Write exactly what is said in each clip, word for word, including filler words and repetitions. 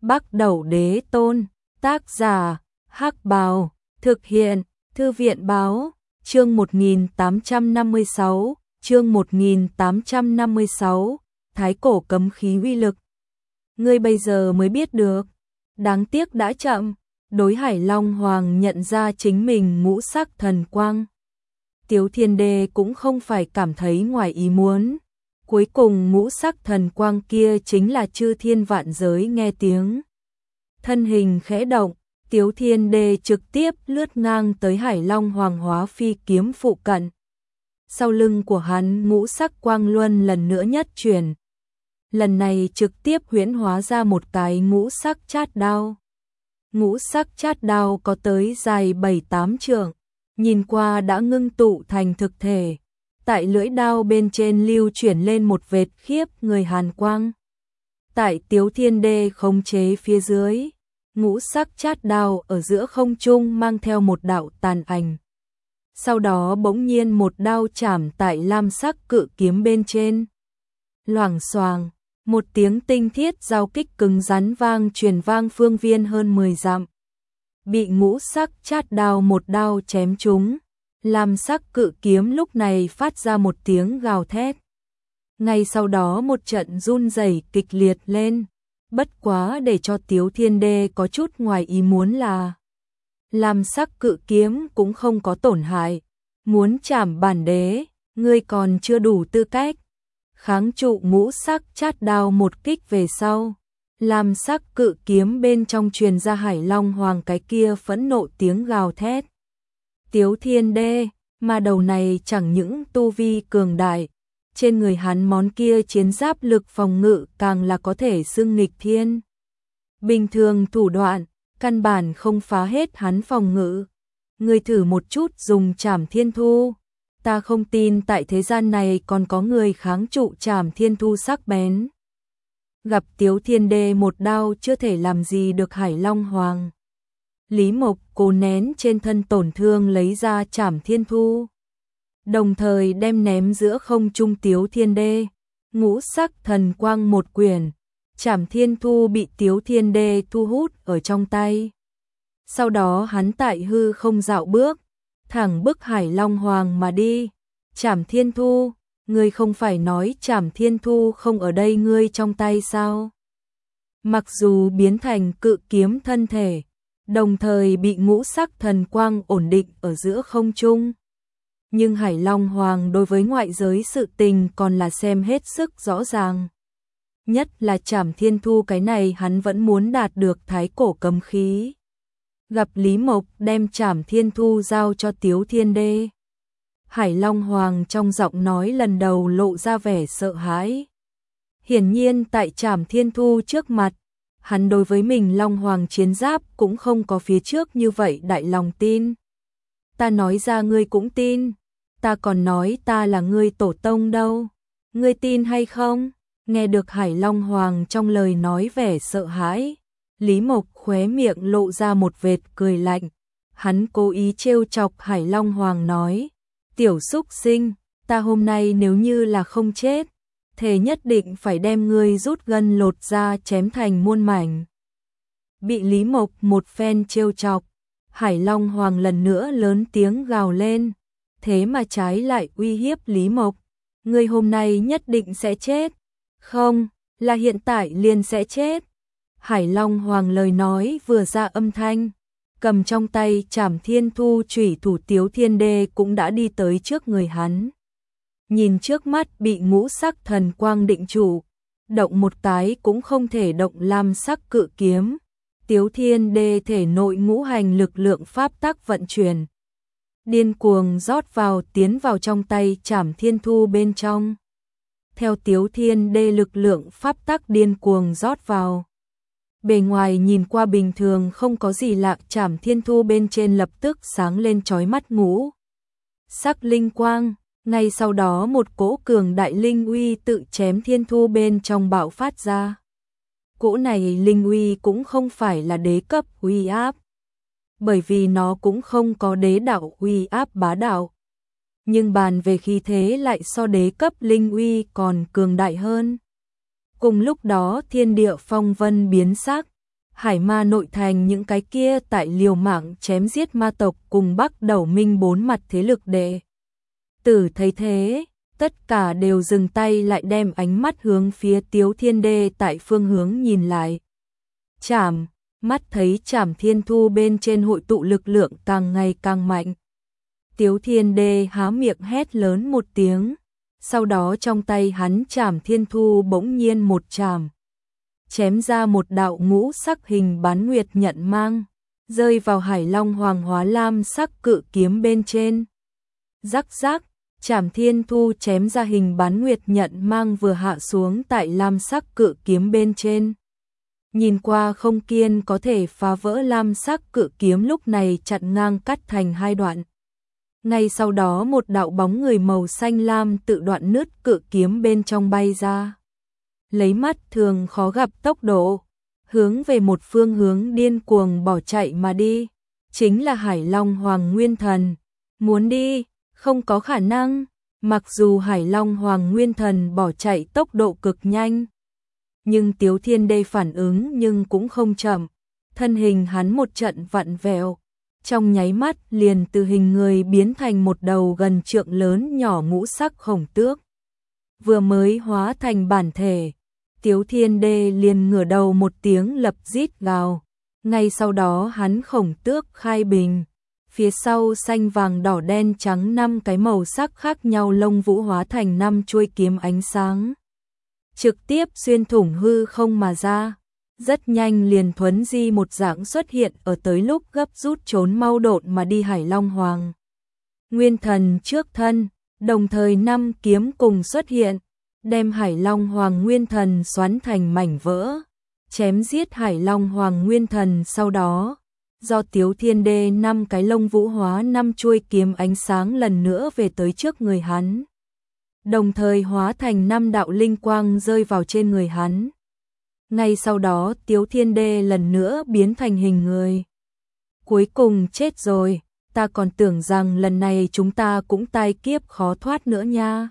Bắc Đẩu Đế Tôn, tác giả, Hắc Bào, thực hiện, Thư viện Báo, chương một nghìn tám trăm năm mươi sáu, chương một nghìn tám trăm năm mươi sáu, Thái Cổ cấm khí uy lực. Ngươi bây giờ mới biết được, đáng tiếc đã chậm, đối Hải Long Hoàng nhận ra chính mình ngũ sắc thần quang. Tiếu Thiên Đế cũng không phải cảm thấy ngoài ý muốn. Cuối cùng ngũ sắc thần quang kia chính là chư thiên vạn giới nghe tiếng. Thân hình khẽ động, Tiếu Thiên Đế trực tiếp lướt ngang tới Hải Long Hoàng hóa phi kiếm phụ cận. Sau lưng của hắn ngũ sắc quang luân lần nữa nhất chuyển. Lần này trực tiếp huyễn hóa ra một cái ngũ sắc chát đao. Ngũ sắc chát đao có tới dài bảy tám trượng, nhìn qua đã ngưng tụ thành thực thể. Tại lưỡi đao bên trên lưu chuyển lên một vệt khiếp người hàn quang. Tại Tiếu Thiên Đế khống chế phía dưới, ngũ sắc chát đao ở giữa không trung mang theo một đạo tàn ảnh. Sau đó bỗng nhiên một đao chảm tại lam sắc cự kiếm bên trên. Loảng xoàng, một tiếng tinh thiết giao kích cứng rắn vang truyền vang phương viên hơn mười dặm. Bị ngũ sắc chát đao một đao chém trúng. Lam sắc cự kiếm lúc này phát ra một tiếng gào thét. Ngay sau đó một trận run rẩy kịch liệt lên. Bất quá để cho Tiếu Thiên Đế có chút ngoài ý muốn là lam sắc cự kiếm cũng không có tổn hại. Muốn chảm bản đế, ngươi còn chưa đủ tư cách. Kháng trụ ngũ sắc chát đao một kích về sau. Lam sắc cự kiếm bên trong truyền ra Hải Long Hoàng cái kia phẫn nộ tiếng gào thét. Tiếu Thiên Đế, mà đầu này chẳng những tu vi cường đại, trên người hắn món kia chiến giáp lực phòng ngự càng là có thể xưng nghịch thiên. Bình thường thủ đoạn, căn bản không phá hết hắn phòng ngự. Ngươi thử một chút dùng Trảm Thiên Thu, ta không tin tại thế gian này còn có người kháng trụ Trảm Thiên Thu sắc bén. Gặp Tiếu Thiên Đế một đao chưa thể làm gì được Hải Long Hoàng. Lý Mộc cố nén trên thân tổn thương lấy ra Trảm Thiên Thu. Đồng thời đem ném giữa không trung Tiếu Thiên Đế. Ngũ sắc thần quang một quyển. Trảm Thiên Thu bị Tiếu Thiên Đế thu hút ở trong tay. Sau đó hắn tại hư không dạo bước. Thẳng bức Hải Long Hoàng mà đi. Trảm Thiên Thu, ngươi không phải nói Trảm Thiên Thu không ở đây ngươi trong tay sao? Mặc dù biến thành cự kiếm thân thể. Đồng thời bị ngũ sắc thần quang ổn định ở giữa không trung. Nhưng Hải Long Hoàng đối với ngoại giới sự tình còn là xem hết sức rõ ràng. Nhất là Trảm Thiên Thu cái này hắn vẫn muốn đạt được thái cổ cấm khí. Gặp Lý Mộc đem Trảm Thiên Thu giao cho Tiếu Thiên Đế. Hải Long Hoàng trong giọng nói lần đầu lộ ra vẻ sợ hãi. Hiển nhiên tại Trảm Thiên Thu trước mặt, hắn đối với mình Long Hoàng chiến giáp cũng không có phía trước như vậy đại lòng tin. Ta nói ra ngươi cũng tin, ta còn nói ta là ngươi tổ tông đâu, ngươi tin hay không? Nghe được Hải Long Hoàng trong lời nói vẻ sợ hãi, Lý Mộc khóe miệng lộ ra một vệt cười lạnh. Hắn cố ý trêu chọc Hải Long Hoàng nói, tiểu súc sinh, ta hôm nay nếu như là không chết, thề nhất định phải đem ngươi rút gân lột ra chém thành muôn mảnh. Bị Lý Mộc một phen trêu chọc, Hải Long Hoàng lần nữa lớn tiếng gào lên, thế mà trái lại uy hiếp Lý Mộc, ngươi hôm nay nhất định sẽ chết, không, là hiện tại liền sẽ chết. Hải Long Hoàng lời nói vừa ra âm thanh, cầm trong tay Trảm Thiên Thu chủy thủ Tiếu Thiên Đế cũng đã đi tới trước người hắn. Nhìn trước mắt bị ngũ sắc thần quang định trụ, động một cái cũng không thể động lam sắc cự kiếm. Tiếu Thiên Đế thể nội ngũ hành lực lượng pháp tắc vận chuyển, điên cuồng rót vào tiến vào trong tay Trảm Thiên Thu bên trong. Theo Tiếu Thiên Đế lực lượng pháp tắc điên cuồng rót vào, bề ngoài nhìn qua bình thường không có gì lạ, Trảm Thiên Thu bên trên lập tức sáng lên chói mắt ngũ sắc linh quang. Ngay sau đó một cỗ cường đại linh uy tự chém Thiên Thu bên trong bạo phát ra. Cỗ này linh uy cũng không phải là đế cấp uy áp, bởi vì nó cũng không có đế đạo uy áp bá đạo. Nhưng bàn về khí thế lại so đế cấp linh uy còn cường đại hơn. Cùng lúc đó thiên địa phong vân biến sắc, Hải ma nội thành những cái kia tại liều mạng chém giết ma tộc cùng Bắc Đầu Minh bốn mặt thế lực đệ tử thấy thế, tất cả đều dừng tay lại đem ánh mắt hướng phía Tiếu Thiên Đê tại phương hướng nhìn lại. Chảm, mắt thấy Chảm Thiên Thu bên trên hội tụ lực lượng càng ngày càng mạnh. Tiếu Thiên Đê há miệng hét lớn một tiếng, sau đó trong tay hắn Chảm Thiên Thu bỗng nhiên một chảm, chém ra một đạo ngũ sắc hình bán nguyệt nhận mang, rơi vào Hải Long Hoàng hóa lam sắc cự kiếm bên trên. Rắc rắc, Chảm Thiên Thu chém ra hình bán nguyệt nhận mang vừa hạ xuống tại lam sắc cự kiếm bên trên. Nhìn qua không kiên có thể phá vỡ lam sắc cự kiếm lúc này chặn ngang cắt thành hai đoạn. Ngay sau đó một đạo bóng người màu xanh lam tự đoạn nứt cự kiếm bên trong bay ra. Lấy mắt thường khó gặp tốc độ, hướng về một phương hướng điên cuồng bỏ chạy mà đi. Chính là Hải Long Hoàng Nguyên Thần. Muốn đi, không có khả năng. Mặc dù Hải Long Hoàng Nguyên Thần bỏ chạy tốc độ cực nhanh, nhưng Tiếu Thiên Đê phản ứng nhưng cũng không chậm. Thân hình hắn một trận vặn vẹo, trong nháy mắt liền từ hình người biến thành một đầu gần trượng lớn nhỏ ngũ sắc khổng tước. Vừa mới hóa thành bản thể, Tiếu Thiên Đê liền ngửa đầu một tiếng lập rít gào. Ngay sau đó hắn khổng tước khai bình, phía sau xanh vàng đỏ đen trắng năm cái màu sắc khác nhau lông vũ hóa thành năm chuôi kiếm ánh sáng, trực tiếp xuyên thủng hư không mà ra. Rất nhanh liền thuấn di một dạng xuất hiện ở tới lúc gấp rút trốn mau độn mà đi Hải Long Hoàng Nguyên Thần trước thân, đồng thời năm kiếm cùng xuất hiện, đem Hải Long Hoàng Nguyên Thần xoắn thành mảnh vỡ, chém giết Hải Long Hoàng Nguyên Thần. Sau đó, do Tiếu Thiên Đê năm cái lông vũ hóa năm chuôi kiếm ánh sáng lần nữa về tới trước người hắn, đồng thời hóa thành năm đạo linh quang rơi vào trên người hắn. Ngay sau đó Tiếu Thiên Đê lần nữa biến thành hình người. Cuối cùng chết rồi, ta còn tưởng rằng lần này chúng ta cũng tai kiếp khó thoát nữa nha.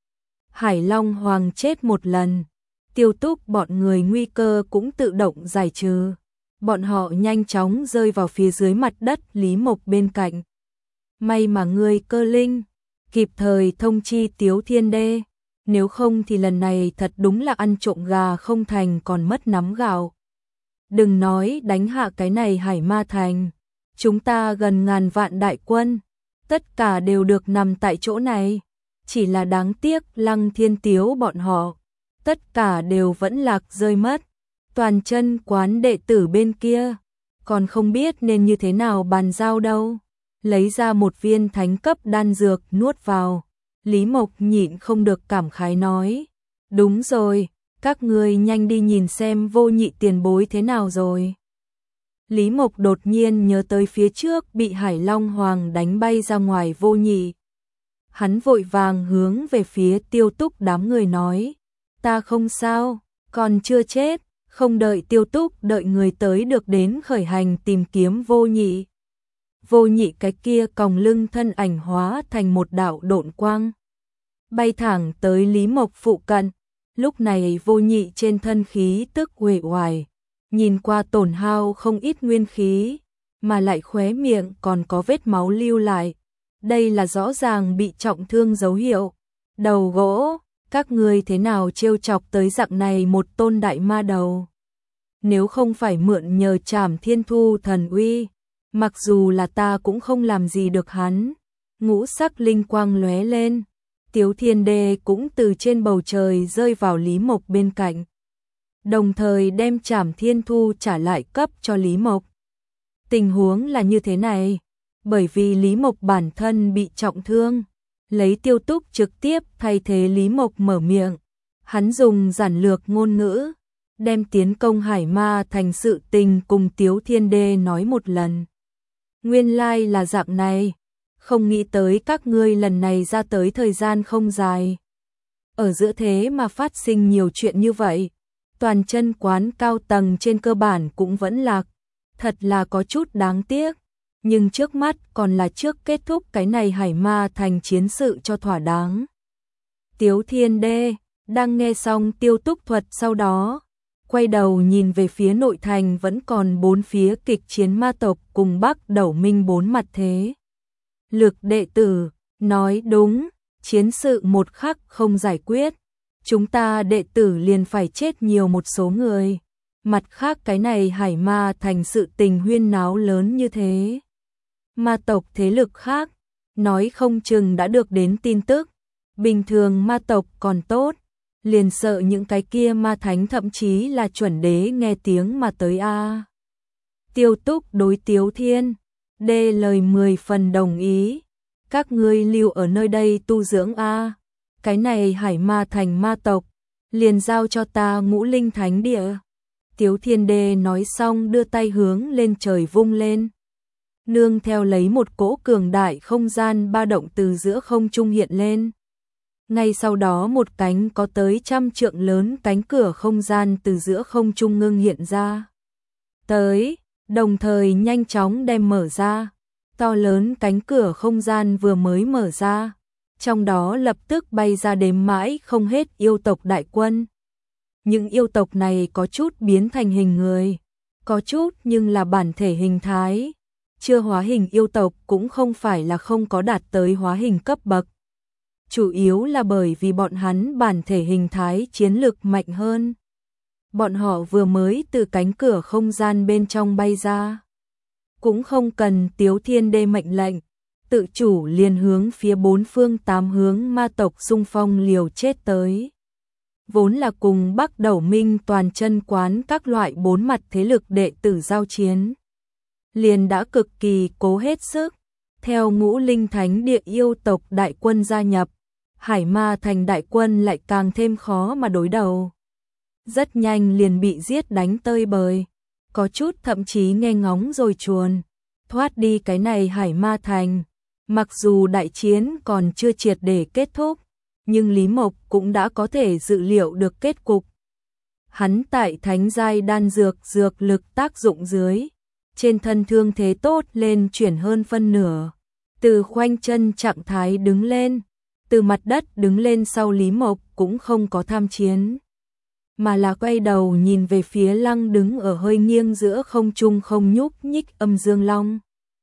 Hải Long Hoàng chết một lần, Tiêu Túc bọn người nguy cơ cũng tự động giải trừ. Bọn họ nhanh chóng rơi vào phía dưới mặt đất Lý Mộc bên cạnh. May mà người Cơ Linh kịp thời thông chi Tiếu Thiên Đê, nếu không thì lần này thật đúng là ăn trộm gà không thành còn mất nắm gạo. Đừng nói đánh hạ cái này Hải Ma Thành, chúng ta gần ngàn vạn đại quân, tất cả đều được nằm tại chỗ này. Chỉ là đáng tiếc Lăng Thiên Tiếu bọn họ, tất cả đều vẫn lạc rơi mất. Toàn chân quán đệ tử bên kia, còn không biết nên như thế nào bàn giao đâu. Lấy ra một viên thánh cấp đan dược nuốt vào, Lý Mộc nhịn không được cảm khái nói. Đúng rồi, các ngươi nhanh đi nhìn xem Vô Nhị tiền bối thế nào rồi. Lý Mộc đột nhiên nhớ tới phía trước bị Hải Long Hoàng đánh bay ra ngoài Vô Nhị. Hắn vội vàng hướng về phía Tiêu Túc đám người nói. Ta không sao, còn chưa chết. Không đợi Tiêu Túc đợi người tới được đến khởi hành tìm kiếm Vô Nhị. Vô Nhị cái kia còng lưng thân ảnh hóa thành một đạo độn quang, bay thẳng tới Lý Mộc phụ cận. Lúc này Vô Nhị trên thân khí tức uể oải, nhìn qua tổn hao không ít nguyên khí, mà lại khóe miệng còn có vết máu lưu lại. Đây là rõ ràng bị trọng thương dấu hiệu. Đầu gỗ, các ngươi thế nào trêu chọc tới dạng này một tôn đại ma đầu? Nếu không phải mượn nhờ Trảm Thiên Thu thần uy, mặc dù là ta cũng không làm gì được hắn. Ngũ sắc linh quang lóe lên, Tiếu Thiên Đê cũng từ trên bầu trời rơi vào Lý Mộc bên cạnh, đồng thời đem Trảm Thiên Thu trả lại cấp cho Lý Mộc. Tình huống là như thế này, bởi vì Lý Mộc bản thân bị trọng thương, lấy Tiêu Túc trực tiếp thay thế Lý Mộc mở miệng. Hắn dùng giản lược ngôn ngữ, đem tiến công Hải Ma Thành sự tình cùng Tiếu Thiên Đê nói một lần. Nguyên lai là dạng này, không nghĩ tới các ngươi lần này ra tới thời gian không dài. Ở giữa thế mà phát sinh nhiều chuyện như vậy, toàn chân quán cao tầng trên cơ bản cũng vẫn lạc, thật là có chút đáng tiếc. Nhưng trước mắt còn là trước kết thúc cái này Hải Ma Thành chiến sự cho thỏa đáng. Tiếu Thiên Đê đang nghe xong Tiêu Túc thuật sau đó, quay đầu nhìn về phía nội thành vẫn còn bốn phía kịch chiến ma tộc cùng Bắc Đẩu Minh bốn mặt thế. Lực đệ tử, nói đúng, chiến sự một khắc không giải quyết, chúng ta đệ tử liền phải chết nhiều một số người. Mặt khác cái này Hải Ma thành sự tình huyên náo lớn như thế. Ma tộc thế lực khác, nói không chừng đã được đến tin tức. Bình thường ma tộc còn tốt, liền sợ những cái kia ma thánh thậm chí là chuẩn đế nghe tiếng mà tới a. Tiêu Túc đối Tiếu Thiên, đê lời mười phần đồng ý. Các ngươi lưu ở nơi đây tu dưỡng a. Cái này Hải Ma thành ma tộc, liền giao cho ta Ngũ Linh Thánh Địa. Tiếu Thiên Đê nói xong đưa tay hướng lên trời vung lên. Nương theo lấy một cỗ cường đại không gian ba động từ giữa không trung hiện lên. Ngay sau đó một cánh có tới trăm trượng lớn cánh cửa không gian từ giữa không trung ngưng hiện ra. Tới, đồng thời nhanh chóng đem mở ra. To lớn cánh cửa không gian vừa mới mở ra, trong đó lập tức bay ra đếm mãi không hết yêu tộc đại quân. Những yêu tộc này có chút biến thành hình người, có chút nhưng là bản thể hình thái. Chưa hóa hình yêu tộc cũng không phải là không có đạt tới hóa hình cấp bậc. Chủ yếu là bởi vì bọn hắn bản thể hình thái chiến lực mạnh hơn. Bọn họ vừa mới từ cánh cửa không gian bên trong bay ra. Cũng không cần Tiếu Thiên Đê mệnh lệnh, tự chủ liền hướng phía bốn phương tám hướng ma tộc xung phong liều chết tới. Vốn là cùng Bắc Đẩu Minh toàn chân quán các loại bốn mặt thế lực đệ tử giao chiến. Liền đã cực kỳ cố hết sức, theo Ngũ Linh Thánh Địa yêu tộc đại quân gia nhập, Hải Ma thành đại quân lại càng thêm khó mà đối đầu. Rất nhanh liền bị giết đánh tơi bời, có chút thậm chí nghe ngóng rồi chuồn, thoát đi cái này Hải Ma thành. Mặc dù đại chiến còn chưa triệt để kết thúc, nhưng Lý Mộc cũng đã có thể dự liệu được kết cục. Hắn tại thánh giai đan dược dược lực tác dụng dưới, trên thân thương thế tốt lên chuyển hơn phân nửa. Từ khoanh chân trạng thái đứng lên, từ mặt đất đứng lên sau Lý Mộc cũng không có tham chiến, mà là quay đầu nhìn về phía Lăng đứng ở hơi nghiêng giữa không trung không nhúc nhích Âm Dương Long.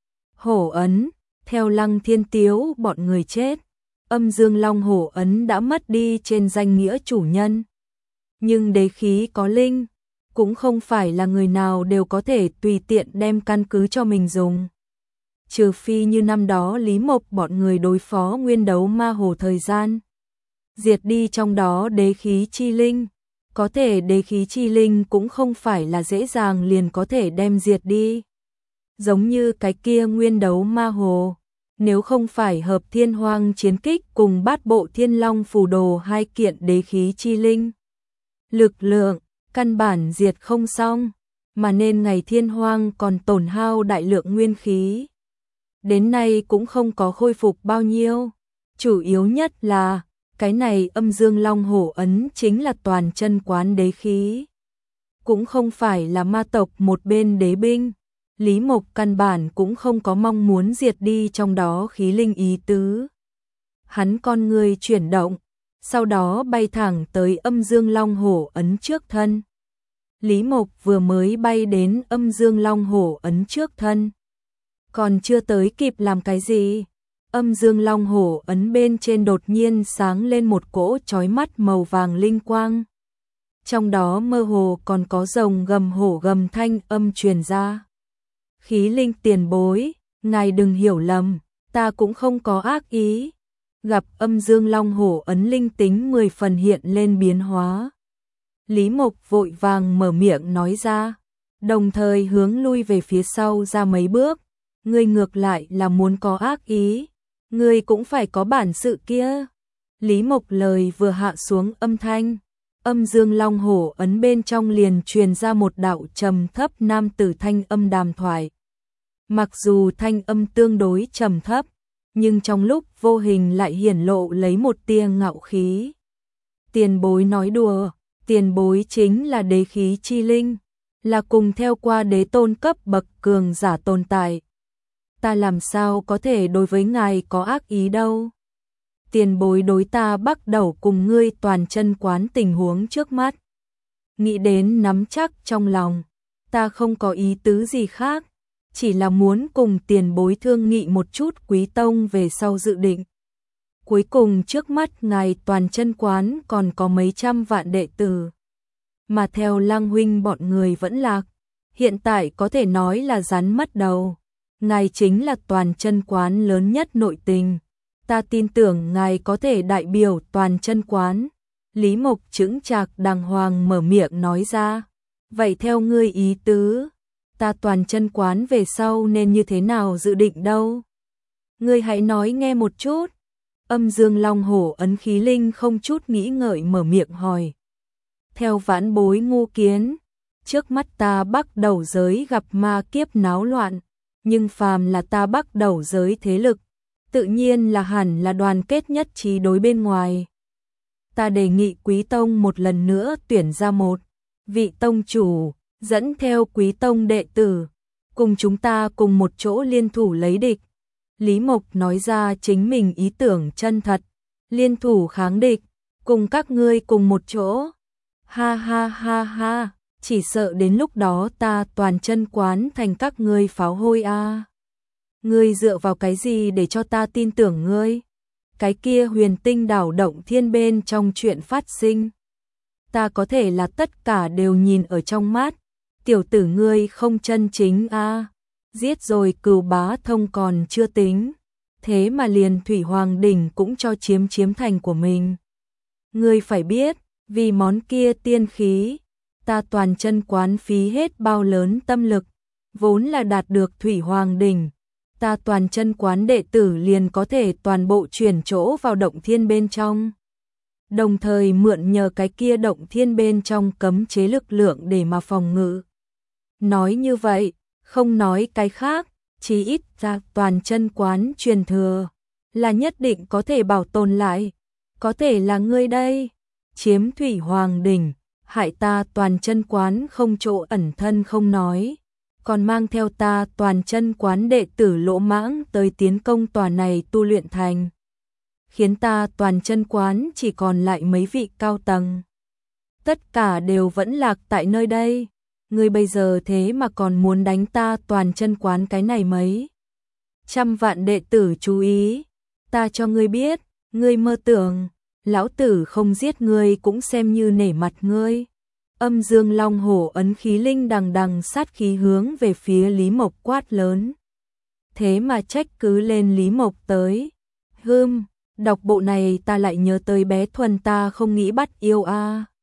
Hổ ấn, theo Lăng Thiên Tiếu bọn người chết, Âm Dương Long hổ ấn đã mất đi trên danh nghĩa chủ nhân. Nhưng đế khí có linh, cũng không phải là người nào đều có thể tùy tiện đem căn cứ cho mình dùng. Trừ phi như năm đó Lý Mộc bọn người đối phó nguyên đấu ma hồ thời gian, diệt đi trong đó đế khí chi linh. Có thể đế khí chi linh cũng không phải là dễ dàng liền có thể đem diệt đi. Giống như cái kia nguyên đấu ma hồ, nếu không phải hợp thiên hoang chiến kích cùng bát bộ thiên long phù đồ hai kiện đế khí chi linh. Lực lượng, căn bản diệt không xong, mà nên ngày thiên hoang còn tổn hao đại lượng nguyên khí. Đến nay cũng không có khôi phục bao nhiêu, chủ yếu nhất là cái này Âm Dương Long hổ ấn chính là toàn chân quán đế khí. Cũng không phải là ma tộc một bên đế binh. Lý Mộc căn bản cũng không có mong muốn diệt đi trong đó khí linh ý tứ. Hắn con người chuyển động, sau đó bay thẳng tới Âm Dương Long hổ ấn trước thân. Lý Mộc vừa mới bay đến Âm Dương Long hổ ấn trước thân, còn chưa tới kịp làm cái gì, Âm Dương Long hổ ấn bên trên đột nhiên sáng lên một cỗ chói mắt màu vàng linh quang. Trong đó mơ hồ còn có rồng gầm hổ gầm thanh âm truyền ra. Khí linh tiền bối, ngài đừng hiểu lầm, ta cũng không có ác ý. Gặp Âm Dương Long hổ ấn linh tính mười phần hiện lên biến hóa. Lý Mộc vội vàng mở miệng nói ra, đồng thời hướng lui về phía sau ra mấy bước. Ngươi ngược lại là muốn có ác ý, ngươi cũng phải có bản sự kia. Lý Mộc lời vừa hạ xuống âm thanh, Âm Dương Long hổ ấn bên trong liền truyền ra một đạo trầm thấp nam tử thanh âm đàm thoại. Mặc dù thanh âm tương đối trầm thấp, nhưng trong lúc vô hình lại hiển lộ lấy một tia ngạo khí. Tiền bối nói đùa, tiền bối chính là đế khí chi linh, là cùng theo qua đế tôn cấp bậc cường giả tồn tại. Ta làm sao có thể đối với ngài có ác ý đâu. Tiền bối đối ta bắt đầu cùng ngươi toàn chân quán tình huống trước mắt. nghĩ đến nắm chắc trong lòng, ta không có ý tứ gì khác, chỉ là muốn cùng tiền bối thương nghị một chút Quý tông về sau dự định. Cuối cùng trước mắt ngài Toàn Chân Quán còn có mấy trăm vạn đệ tử, mà theo Lăng huynh bọn người vẫn lạc, hiện tại có thể nói là rắn mất đầu. Ngài chính là Toàn Chân Quán lớn nhất nội tình, ta tin tưởng ngài có thể đại biểu Toàn Chân Quán. Lý Mộc chững chạc đàng hoàng mở miệng nói ra, vậy theo ngươi ý tứ, ta Toàn Chân Quán về sau nên như thế nào dự định đâu? Ngươi hãy nói nghe một chút. Âm Dương Long Hổ ấn khí linh không chút nghĩ ngợi mở miệng hỏi. Theo vãn bối ngu kiến, trước mắt ta Bắc Đầu giới gặp ma kiếp náo loạn, nhưng phàm là ta Bắc Đầu giới thế lực, tự nhiên là hẳn là đoàn kết nhất trí đối bên ngoài. Ta đề nghị Quý tông một lần nữa tuyển ra một vị tông chủ, dẫn theo Quý tông đệ tử, cùng chúng ta cùng một chỗ liên thủ lấy địch. Lý Mộc nói ra chính mình ý tưởng chân thật, liên thủ kháng địch, cùng các ngươi cùng một chỗ. Ha ha ha ha, chỉ sợ đến lúc đó ta Toàn Chân Quán thành các ngươi pháo hôi a. À. Ngươi dựa vào cái gì để cho ta tin tưởng ngươi? Cái kia huyền tinh đảo động thiên bên trong chuyện phát sinh, ta có thể là tất cả đều nhìn ở trong mắt. Tiểu tử ngươi không chân chính a. À. Giết rồi Cửu Bá Thông còn chưa tính, thế mà liền Thủy Hoàng đỉnh cũng cho chiếm chiếm thành của mình. Ngươi phải biết, vì món kia tiên khí, ta Toàn Chân Quán phí hết bao lớn tâm lực, vốn là đạt được Thủy Hoàng đỉnh, ta Toàn Chân Quán đệ tử liền có thể toàn bộ chuyển chỗ vào động thiên bên trong. Đồng thời mượn nhờ cái kia động thiên bên trong cấm chế lực lượng để mà phòng ngự. Nói như vậy, không nói cái khác, chí ít ra Toàn Chân Quán truyền thừa là nhất định có thể bảo tồn lại. Có thể là ngươi đây, chiếm Thủy Hoàng đỉnh, hại ta Toàn Chân Quán không chỗ ẩn thân không nói, còn mang theo ta Toàn Chân Quán đệ tử lỗ mãng tới tiến công tòa này tu luyện thành, khiến ta Toàn Chân Quán chỉ còn lại mấy vị cao tầng. Tất cả đều vẫn lạc tại nơi đây. Ngươi bây giờ thế mà còn muốn đánh ta Toàn Chân Quán cái này mấy trăm vạn đệ tử chú ý, ta cho ngươi biết, ngươi mơ tưởng, lão tử không giết ngươi cũng xem như nể mặt ngươi. Âm Dương Long Hổ ấn khí linh đằng đằng sát khí hướng về phía Lý Mộc quát lớn. Thế mà trách cứ lên Lý Mộc tới. Hừm, đọc bộ này ta lại nhớ tới bé Thuần ta không nghĩ bắt yêu a. À.